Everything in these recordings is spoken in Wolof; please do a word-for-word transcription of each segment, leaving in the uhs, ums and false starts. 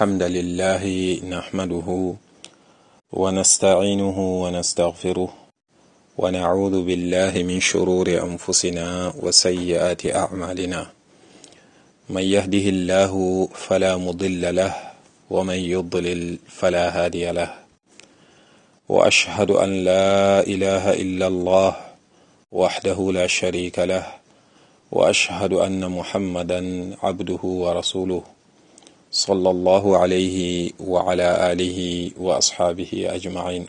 الحمد لله نحمده ونستعينه ونستغفره ونعوذ بالله من شرور أنفسنا وسيئات أعمالنا من يهده الله فلا مضل له ومن يضلل فلا هادي له وأشهد أن لا إله إلا الله وحده لا شريك له وأشهد أن محمدا عبده ورسوله صلى الله عليه وعلى آله وأصحابه أجمعين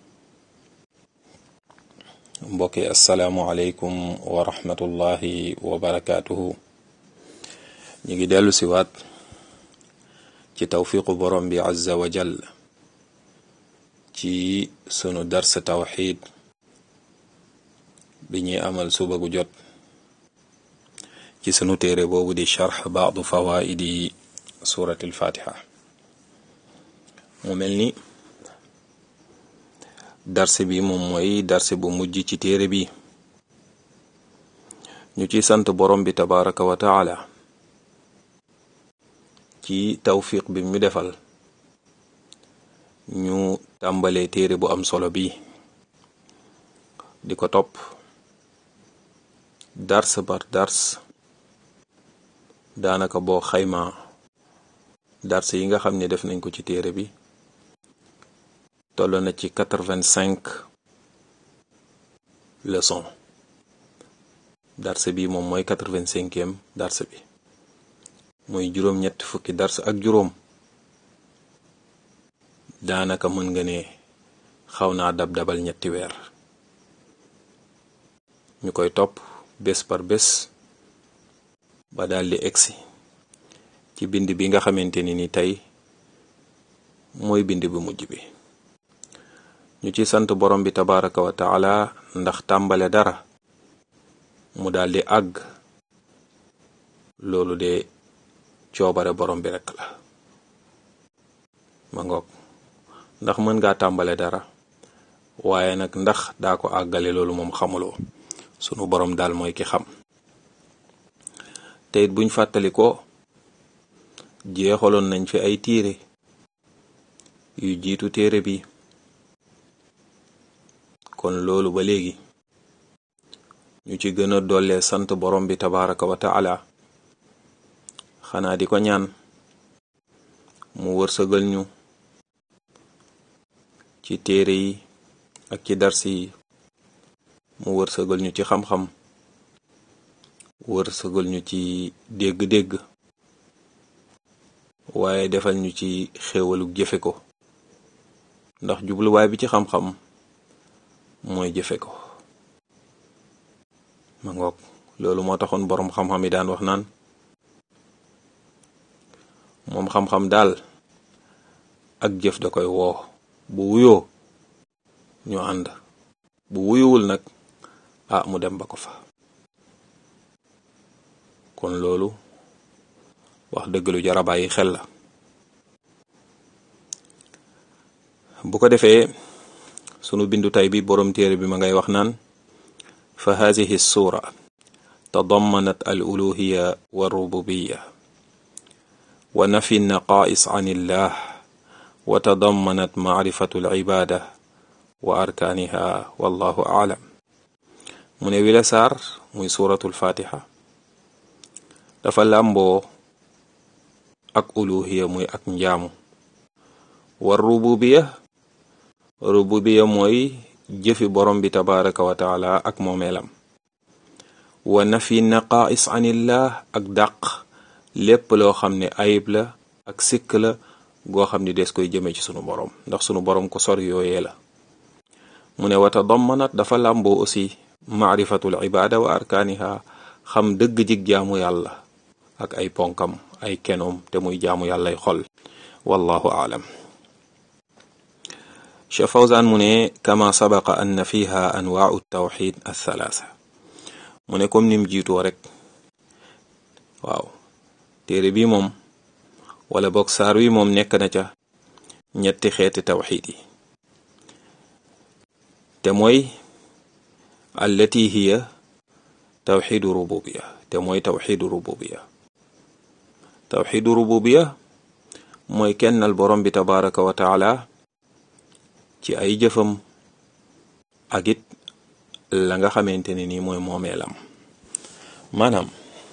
mbokki assalaamu aleykum wa rahmatullahi wa barakaatuhu ñu ngi dellu si waat ci tawfiqu borom bi azza wa jal ci sunu dars tawxid bi ñuy amal suba gu jot ci sunu téere boobu di charx baadu fawaidi surati alfatiha mu mel ni darse bi moom mooy darse bu mujj ci téere bi ñu ci sant borom bi tabaraka wa taala ci tawfiq bi mu defal ñu tàmbalee téere bu am solo bi di ko topp dars par dars daanaka boo xayma dars yi nga xam ne def nañ ko ci téere bi toll na ci quatre-vingt-cinq leçon dars bi moom mooy quatre-vingt-cinquième dars bi mooy juróom-ñett fukki dars ak juróom daanaka mën nga ne xaw naa dab dabal ñetti weer ñu koy topp bés par bés ba daldi egsi ci bind bi nga xamante ni ni tey mooy bind bu mujj bi ñu ci sant borom bi tabaraka wa taala ndax tàmbale dara mu daldi àgg loolu de coobare borom bi rekk la ma ngoog ndax mën ngaa tàmbale dara waaye nag ndax daa ko àggale loolu moom xamuloo sunu borom daal mooy ki xam te it buñ fàttali ko jeexaloon nañ fi ay téere yu jiitu téere bi kon loolu ba léegi ñu ci gën a dollee sant borom bi tabaraka wa taala xanaa di ko ñaan mu wërsëgal ñu ci téere yi ak ci darsi yi mu wërsëgal ñu ci xam-xam wërsëgal ñu ci dégg-dégg waaye defal ñu ci xéewalu jëfe ko ndax jubluwaay bi ci xam-xam mooy jëfe ko ma ngoog loolu moo taxoon boroom xam-xam yi daan wax naan moom xam-xam daal ak jëf da koy woo bu wuyoo ñu ànd bu wuyuwul nag ah mu dem ba ko fa kon loolu wax dëgg lu jar a bàyyi xel la bu ko defee sunu bindu tay bi borom téere bi ma ngay wax naan fa haadihi suura tadammanat al uluhiya wa rububiya wa nafi naqais an illah wa tadammanat maarifatu al ibada wa arkaaniha wallahu aalam mu ne wila saar muy suuratul fatiha dafa làmboo ak uluhiya muy ak njaamu war rububiya rububiya mooy jëfi borom bi tabaraka wa taala ak moomeelam wa nafi naqais anillah ak dàq lépp loo xam ne ayib la ak sikk la goo xam ne des koy jëme ci sunu borom ndax sunu borom ko sor yooyee la mu ne wa tadammanat dafa làmboo aussi maarifatul ibada wa arkaaniha xam dëgg jig jaamu yàlla ak ay ponkam ay kenoom te muy jaamu yàllay xol wallahu aalam Cheikh Fawzan mu ne kama sabaqa anna fiha anwaau tawxid athalaatha mu ne comme nim jiitoo rek waaw téere bi moom wala boog saar wi moom nekk na ca ñetti xeeti tawxid yi te mooy allati hiya tawxidu rububiya te mooy tawxidu rububiya tawxidu rububiya mooy kennal borom bi tabaraka wa taala ci ay jëfam ak it la nga xamante ne nii mooy moomeelam. maanaam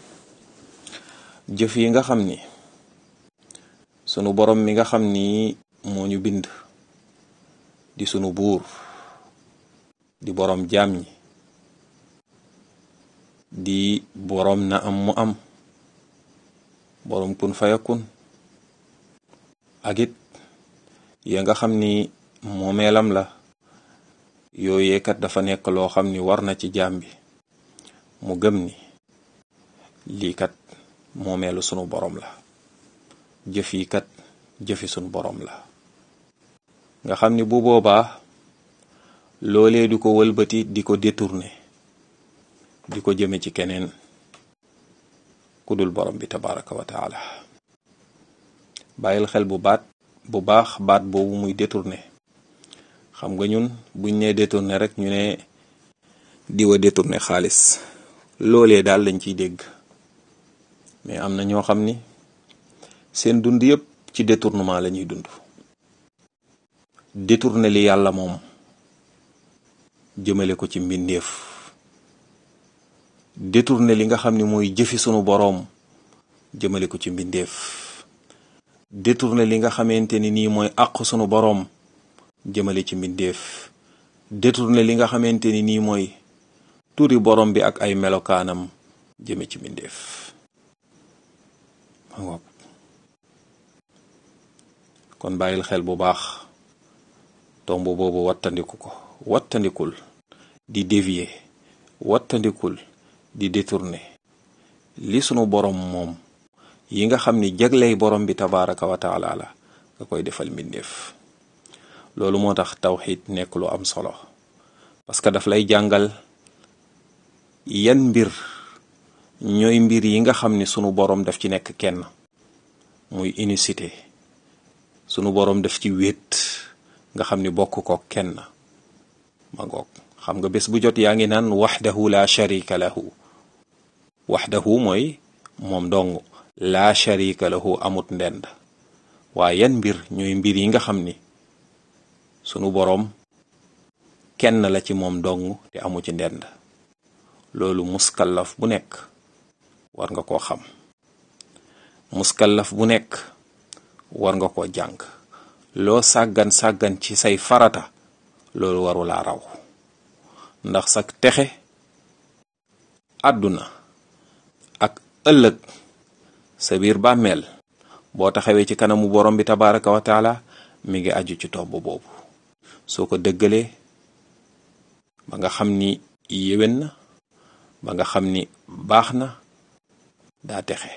jëf yi nga xam ni sunu borom mi nga xam ni moo ñu bind di sunu buur di borom jaam ñi di borom na am mu am borom kun fayakun ak it ya nga xam ni moomeelam la yooyee kat dafa nekk loo xam ni war na ci jaam bi mu gëm ni lii kat moomeelu sunu borom la, jëf yi kat jëfi sunu borom la, nga xam ni bu boobaa loolee du ko wëlbati di ko détourné di ko jëme ci keneen ku dul borom bi tabaraka wa taala. bàyyil xel bu baat bu baax baat boobu muy détourné. xam nga ñun buñ nee détourné rek ñu ne diwa détourné xaalis, loolee daal lañ ciy dégg, mais am na ñoo xam ni seen dund yépp ci détournement la ñuy dund. détourné li yàlla moom jëmale ko ci mbindeef, détourné li nga xam ni mooy jëfi sunu boroom jëmale ko ci mbindeef, détourné li nga xamante ni nii mooy àq sunu boroom jëmale ci mbindeef, détourné li nga xamante ni nii mooy turi borom bi ak ay melokaanam jëme ci mbindeef. kon bàyyil xel bu baax tomb boobu, wattandiku ko, wattandikul di dévier, wattandikul di détourné li sunu borom moom yi nga xam ni jagley borom bi tabaraka wa taala la nga koy defal mbindeef. loolu moo tax tawxid nekk lu am solo, parce que daf lay jàngal yan mbir ñooy mbir yi nga xam ni sunu borom daf ci nekk kenn, muy unicité. sunu borom daf ci wéet nga xam ni bokk ko kenn. ma ngoog xam nga bés bu jot yaa ngi naan waxdahu la sharika lahu. waxdahu mooy moom dong, la sharika lahu amut ndend. waaye yan mbir ñooy mbir yi nga xam ni sunu boroom kenn la ci moom dong te amu ci ndend. loolu muskallaf bu nekk war nga koo xam, muskallaf bu nekk war nga koo jàng. loo sàggan sàggan ci say farata loolu waru laa raw, ndax sak texe àdduna ak ëllëg sa biir bàmmeel boo taxawee ci kanamu borom bi tabaraka wa taala mi ngi aju ci tomb boobu. soo ko dëggalee ba nga xam ni yéwén na, ba nga xam ni baax na, daa texe.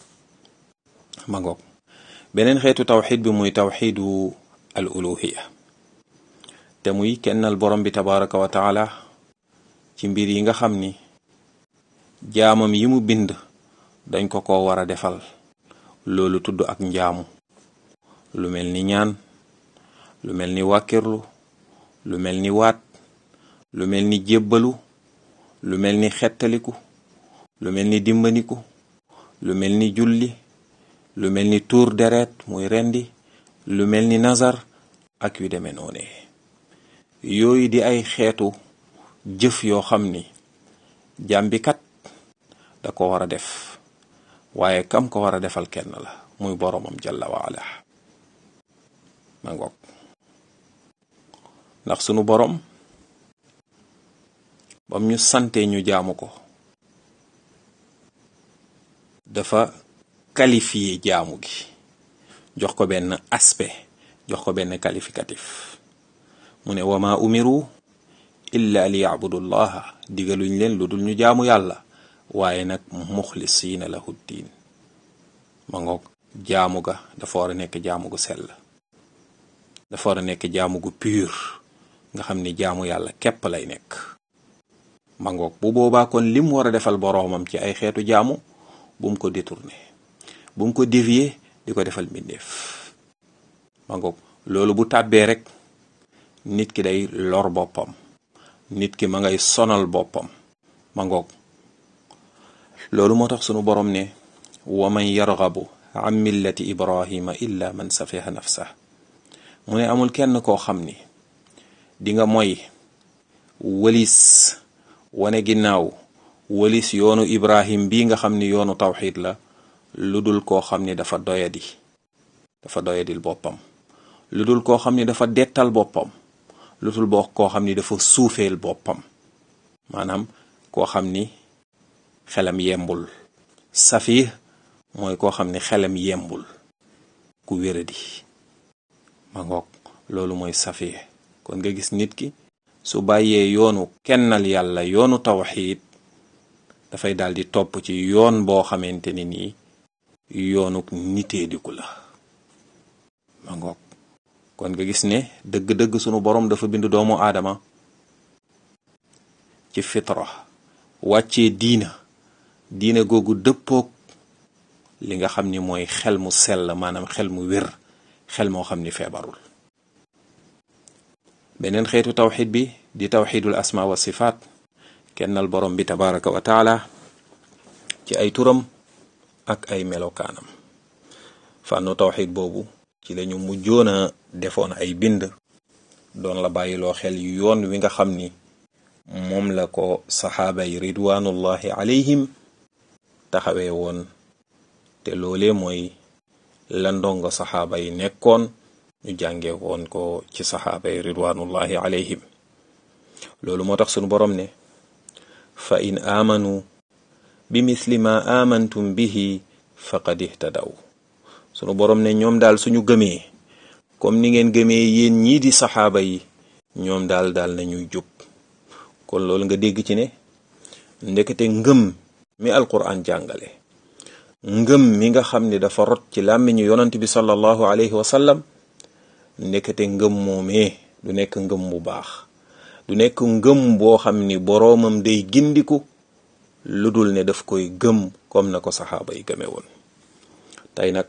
ma ngoog beneen xeetu tawxid bi muy tawxidu al uluhiya, te muy kennal borom bi tabaraka wa taala ci mbir yi nga xam ni jaamam yi mu bind dañ ko ko war a defal. loolu tudd ak njaamu, lu mel ni ñaan, lu mel ni wàkkirlu, lu mel ni waat, lu mel ni jébbalu, lu mel ni xettaliku, lu mel ni dimbaniku, lu mel ni julli, lu mel ni tuur deret muy rendi, lu mel ni nazar ak yu demee noone. yooyu di ay xeetu jëf yoo xam ni jaam bi kat da ko war a def, waaye kam ko war a defal kenn la, muy boromam jalla wa ala. ma ngoog ndax sunu borom bam ñu sante ñu jaamu ko dafa qualifié jaamu gi, jox ko benn aspect, jox ko benn qualificatif. mu ne wama umiru illa li ya'budu llaha, digaluñ leen lu dul ñu jaamu yàlla, waaye nag muxlisiina lahu diin. ma ngoog jaamu ga dafa war a nekk jaamu gu sell, dafa war a nekk jaamu gu pur, nga xam ni jaamu yàlla képp lay nekk. ma ngoog bu boobaa kon lim war a defal boroomam ci ay xeetu jaamu bu mu ko détourné, bu mu ko dévier di ko defal mbindeef. ma ngoog loolu bu tàbbee rek nit ki day lor boppam, nit ki ma ngay sonal boppam. ma ngoog loolu moo tax sunu borom ne wa man yarghabu an millati ibrahima illa man safiha nafsah mu ne amul kenn koo xam ni di nga moy walis wane ginnaaw walis yoonu ibrahim bii nga xam ni yoonu tawxid la lu dul koo xam ni dafa doyadi dafa doyadil boppam, lu dul koo xam ni dafa dettal boppam, lu dul boo koo xam ni dafa suufeel boppam, maanaam koo xam ni xelam yembul. Safih mooy koo xam ni xelam yembul, ku wéradi ma ngoog, loolu mooy safih. kon nga gis nit ki su bàyyee yoonu kennal yàlla, yoonu tawxiid, dafay daal di topp ci yoon boo xamante ni nii yoonu niteediku la ma ngoog. kon nga gis ne dëgg-dëgg sunu borom dafa bind doomu aadama ci fitra, wàccee diina diina googu dëppoog li nga xam ni mooy xel mu sell, maanaam xel mu wér, xel moo xam ni feebarul. beneen xeetu tawxid bi di tawxidul asma wa sifaat, kennal borom bi tabaraka wa taala ci ay turam ak ay melokaanam. fànnu tawxid boobu ci lañu mujjoona defoon ay bind doon la bàyyiloo xel yoon wi nga xam ni moom la ko saxaaba yi ridwanullahi alayhim taxawee woon, te loolee mooy la ndongo saxaaba yi nekkoon, ñu jàngee woon ko ci saxaaba yi ridwanullahi alayhim. loolu moo tax sunu borom ne fa in aamanu bi misli ma amantum bihi faqad ihtadaw. sunu borom ne ñoom daal suñu gëmee comme ni ngeen gëmee yéen ñii di saxaaba yi, ñoom daal daal nañuy jub. kon loolu nga dégg ci ne ndekete ngëm mi alquran jàngale, ngëm mi nga xam ne dafa rot ci làmmiñu yonant bi sallallahu alayhi wa sallam, ndekete ngëm moomee du nekk ngëm bu baax, du nekk ngëm boo xam ni boroomam day gindiku lu dul ne daf koy gëm comme na ko saxaaba yi gëme woon. tey nag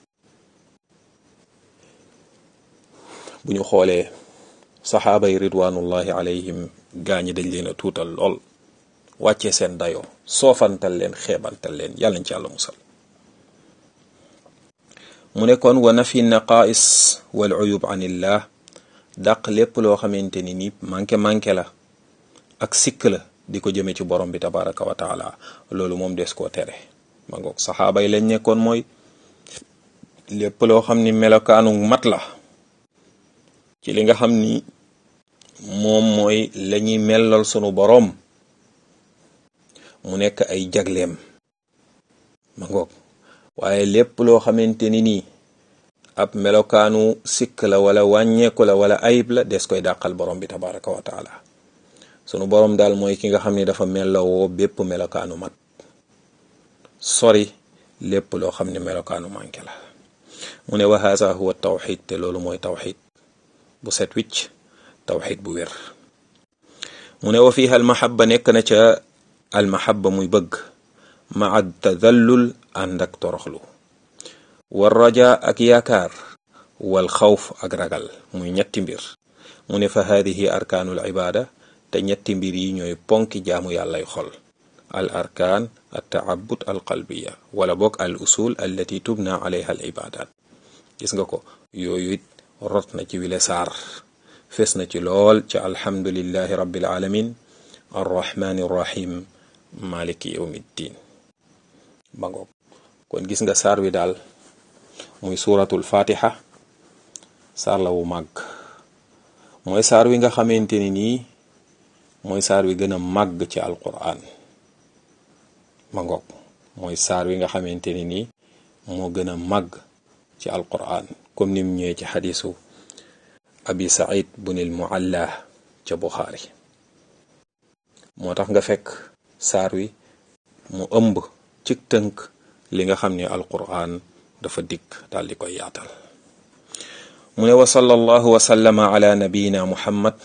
bu ñu xoolee saxaaba yi ridwanullahi alayhim, gaañi dañ leen a tuutal lool, wàccee seen dayoo, soofantal leen, xeebantal leen, yàlla ñu ci yàlla musal. mu ne kon wa nafi naqais wal uyub anillah, dàq lépp loo xamante ni ni manqué manqué la ak sikk la di ko jëme ci borom bi tabaraka wa taala, loolu moom des koo tere. ma ngoog saxaaba yi lañ nekkoon mooy lépp loo xam ni melokaanu mat la ci li nga xam ni moom mooy la ñuy mellal sunu boroom, mu nekk ay jagleem. ma ngoog waaye lépp loo xamante ni nii ab melokaanu sikk la wala wàññeeku la wala ayib la, des koy dàqal borom bi tabaraka wa taala. sunu boroom daal mooy ki nga xam ni dafa mellowoo bépp melokaanu mat, sori lépp loo xam ne melokaanu manqué la. mu ne wa haza huwa tawxid, te loolu mooy tawxid bu set wicc, tawxid bu wér. mu ne wa fiha almahabba, nekk na ca almahabba muy bëgg, maa tadallul, ànd ak toroxlu, war raja ak yaakaar, wal xawf ak ragal, muy ñetti mbir. mu ne fa haadihi arkaanul ibaada, te ñetti mbir yi ñooy ponki jaamu yàllay xol. al arkaan al taabud al qalbiya, wala boog al usul allati tubna alayha al ibadat. gis nga ko, yooyu it rot na ci wile saar, fes na ci lool ci alhamdulillahi rabbil alamin arrahmani rrahim maliki yawmiddin. ba ngoog kon gis nga saar wi daal muy suratul fatiha, saar la wu màgg, mooy saar wi nga xamante ni nii mooy saar wi gën a màgg ci alquran. ma ngoog mooy saar wi nga xamante ni nii moo gën a màgg ci alquran, comme ni mu ñëwee ci xadisu abi said bunil mualla ca buxaari. moo tax nga fekk saar wi mu ëmb ci tënk li nga xam ne alquran dafa dikk daal di koy yaatal. mu ne wa sallallahu wa sallama ala nabiyina muhammad,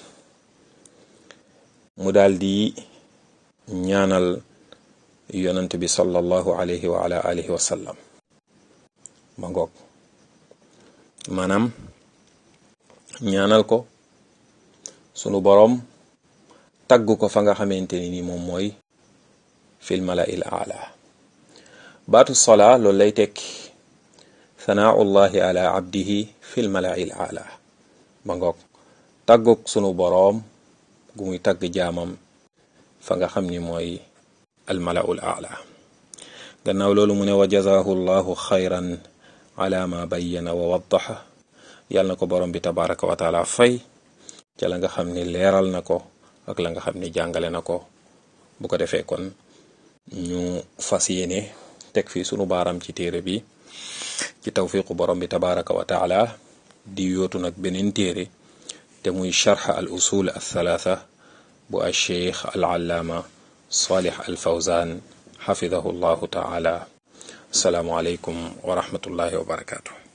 mu daal di ñaanal yonent bi sallallahu alayhi wa ala alihi wa sallam. ma ngoog maanaam ñaanal ko sunu boroom tagg ko fa nga xamante ni moom mooy fil mala'il a'la. baatu sola loolu lay tekki sanaau llahi ala abdihi fi lmalai l aala ba ngoog tàggug sunu boroom gu muy tàgg jaamam fa nga xam ni mooy almalau l aala. gannaaw loolu mu ne wa jazahu llahu xayran ala ma bayyana wa waddaxa yàlla na ko borom bi tabaraka wa taala fay ca la nga xam ni leeral na ko ak la nga xam ni jàngale na ko. bu ko defee kon ñu fas yéene teg fii sunu baaram ci téere bi ci tawfiqu borom bi tabaraka wa taala di yootu nag beneen téere te muy charx al usul al thalatha bu al cheikh al allaama salih al fawzan xafidahu llahu taala. asalaamu aleykum wa rahmatullahi wa barakatuh.